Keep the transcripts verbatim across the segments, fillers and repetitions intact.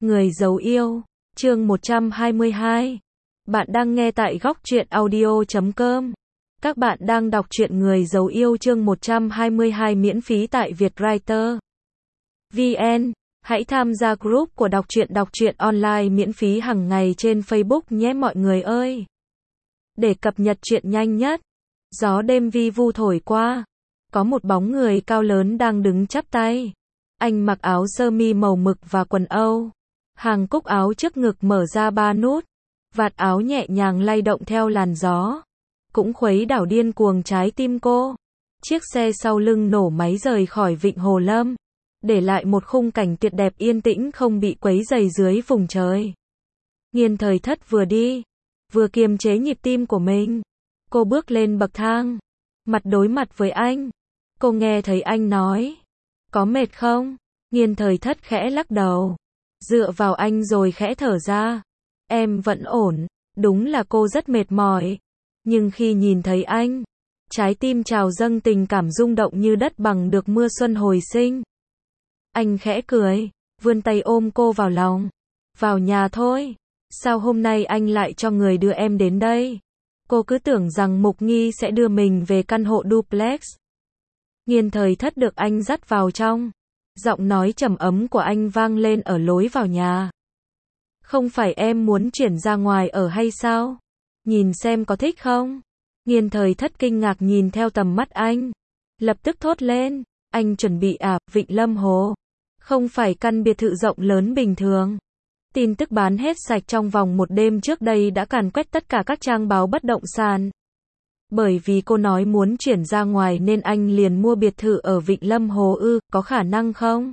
Người giấu yêu, chương một trăm hai mươi hai. Bạn đang nghe tại góc truyện audio chấm com. Các bạn đang đọc truyện Người giấu yêu chương một trăm hai mươi hai miễn phí tại Vietwriter. vê en. Hãy tham gia group của đọc truyện đọc truyện online miễn phí hàng ngày trên Facebook nhé mọi người ơi. Để cập nhật truyện nhanh nhất. Gió đêm vi vu thổi qua. Có một bóng người cao lớn đang đứng chắp tay. Anh mặc áo sơ mi màu mực và quần Âu. Hàng cúc áo trước ngực mở ra ba nút. Vạt áo nhẹ nhàng lay động theo làn gió. Cũng khuấy đảo điên cuồng trái tim cô. Chiếc xe sau lưng nổ máy rời khỏi vịnh Hồ Lâm. Để lại một khung cảnh tuyệt đẹp yên tĩnh không bị quấy rầy dưới vùng trời. Nghiên Thời Thất vừa đi, vừa kiềm chế nhịp tim của mình. Cô bước lên bậc thang. Mặt đối mặt với anh. Cô nghe thấy anh nói. Có mệt không? Nghiên Thời Thất khẽ lắc đầu. Dựa vào anh rồi khẽ thở ra. Em vẫn ổn. Đúng là cô rất mệt mỏi. Nhưng khi nhìn thấy anh, trái tim trào dâng tình cảm rung động như đất bằng được mưa xuân hồi sinh. Anh khẽ cười, vươn tay ôm cô vào lòng. Vào nhà thôi. Sao hôm nay anh lại cho người đưa em đến đây? Cô cứ tưởng rằng Mục Nghi sẽ đưa mình về căn hộ duplex. Nghiên Thời Thất được anh dắt vào trong. Giọng nói trầm ấm của anh vang lên ở lối vào nhà. Không phải em muốn chuyển ra ngoài ở hay sao? Nhìn xem có thích không? Nghiên Thời Thất kinh ngạc nhìn theo tầm mắt anh. Lập tức thốt lên. Anh chuẩn bị à, Vịnh Lâm Hồ. Không phải căn biệt thự rộng lớn bình thường. Tin tức bán hết sạch trong vòng một đêm trước đây đã càn quét tất cả các trang báo bất động sản. Bởi vì cô nói muốn chuyển ra ngoài nên anh liền mua biệt thự ở Vịnh Lâm Hồ ư, có khả năng không?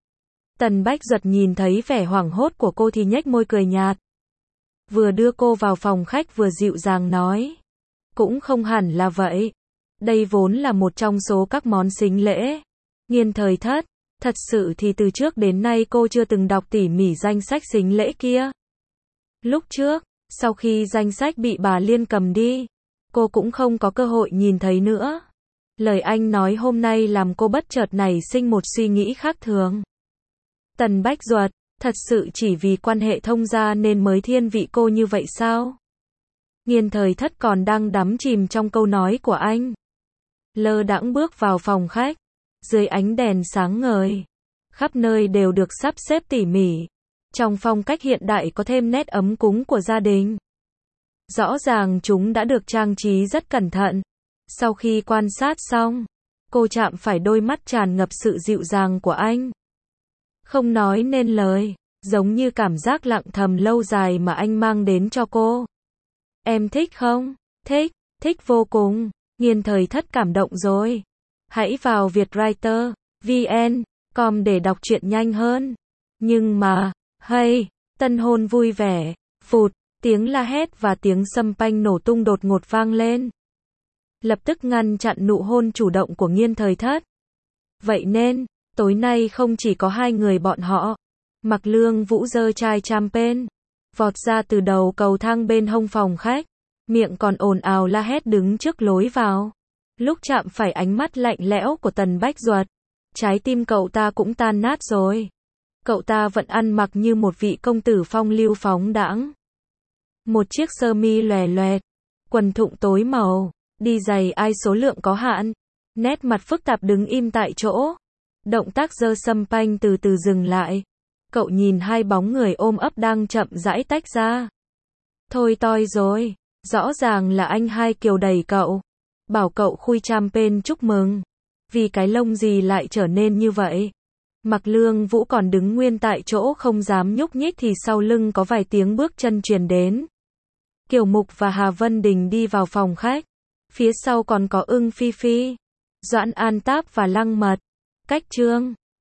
Tần Bách Duật nhìn thấy vẻ hoảng hốt của cô thì nhếch môi cười nhạt. Vừa đưa cô vào phòng khách vừa dịu dàng nói. Cũng không hẳn là vậy. Đây vốn là một trong số các món sính lễ. Nghiên Thời Thất, thật sự thì từ trước đến nay cô chưa từng đọc tỉ mỉ danh sách sính lễ kia. Lúc trước, sau khi danh sách bị bà Liên cầm đi, cô cũng không có cơ hội nhìn thấy nữa. Lời anh nói hôm nay làm cô bất chợt nảy sinh một suy nghĩ khác thường. Tần Bách Duật, thật sự chỉ vì quan hệ thông gia nên mới thiên vị cô như vậy sao? Nghiên Thời Thất còn đang đắm chìm trong câu nói của anh. Lơ đãng bước vào phòng khách. Dưới ánh đèn sáng ngời. Khắp nơi đều được sắp xếp tỉ mỉ. Trong phong cách hiện đại có thêm nét ấm cúng của gia đình. Rõ ràng chúng đã được trang trí rất cẩn thận. Sau khi quan sát xong, cô chạm phải đôi mắt tràn ngập sự dịu dàng của anh. Không nói nên lời, giống như cảm giác lặng thầm lâu dài mà anh mang đến cho cô. Em thích không? Thích, thích vô cùng. Nghiên Thời Thất cảm động rồi. Hãy vào Vietwriter, vê en, com để đọc truyện nhanh hơn. Nhưng mà, hay, tân hôn vui vẻ, phụt, tiếng la hét và tiếng sâm panh nổ tung đột ngột vang lên. Lập tức ngăn chặn nụ hôn chủ động của Nghiên Thời Thất. Vậy nên, tối nay không chỉ có hai người bọn họ. Mạc Lương Vũ giơ chai champagne, vọt ra từ đầu cầu thang bên hông phòng khách. Miệng còn ồn ào la hét đứng trước lối vào. Lúc chạm phải ánh mắt lạnh lẽo của Tần Bách Duật, trái tim cậu ta cũng tan nát rồi. Cậu ta vẫn ăn mặc như một vị công tử phong lưu phóng đãng. Một chiếc sơ mi lòe loẹt, quần thụng tối màu, đi giày ai số lượng có hạn. Nét mặt phức tạp đứng im tại chỗ. Động tác giơ sâm panh từ từ dừng lại. Cậu nhìn hai bóng người ôm ấp đang chậm rãi tách ra. Thôi toi rồi, rõ ràng là anh hai Kiều đẩy cậu. Bảo cậu khui champagne chúc mừng. Vì cái lông gì lại trở nên như vậy? Mạc Lương Vũ còn đứng nguyên tại chỗ không dám nhúc nhích thì sau lưng có vài tiếng bước chân truyền đến. Kiều Mục và Hà Vân Đình đi vào phòng khách. Phía sau còn có Ưng Phi Phi, Doãn An Táp và Lăng Mật. Cách Trương,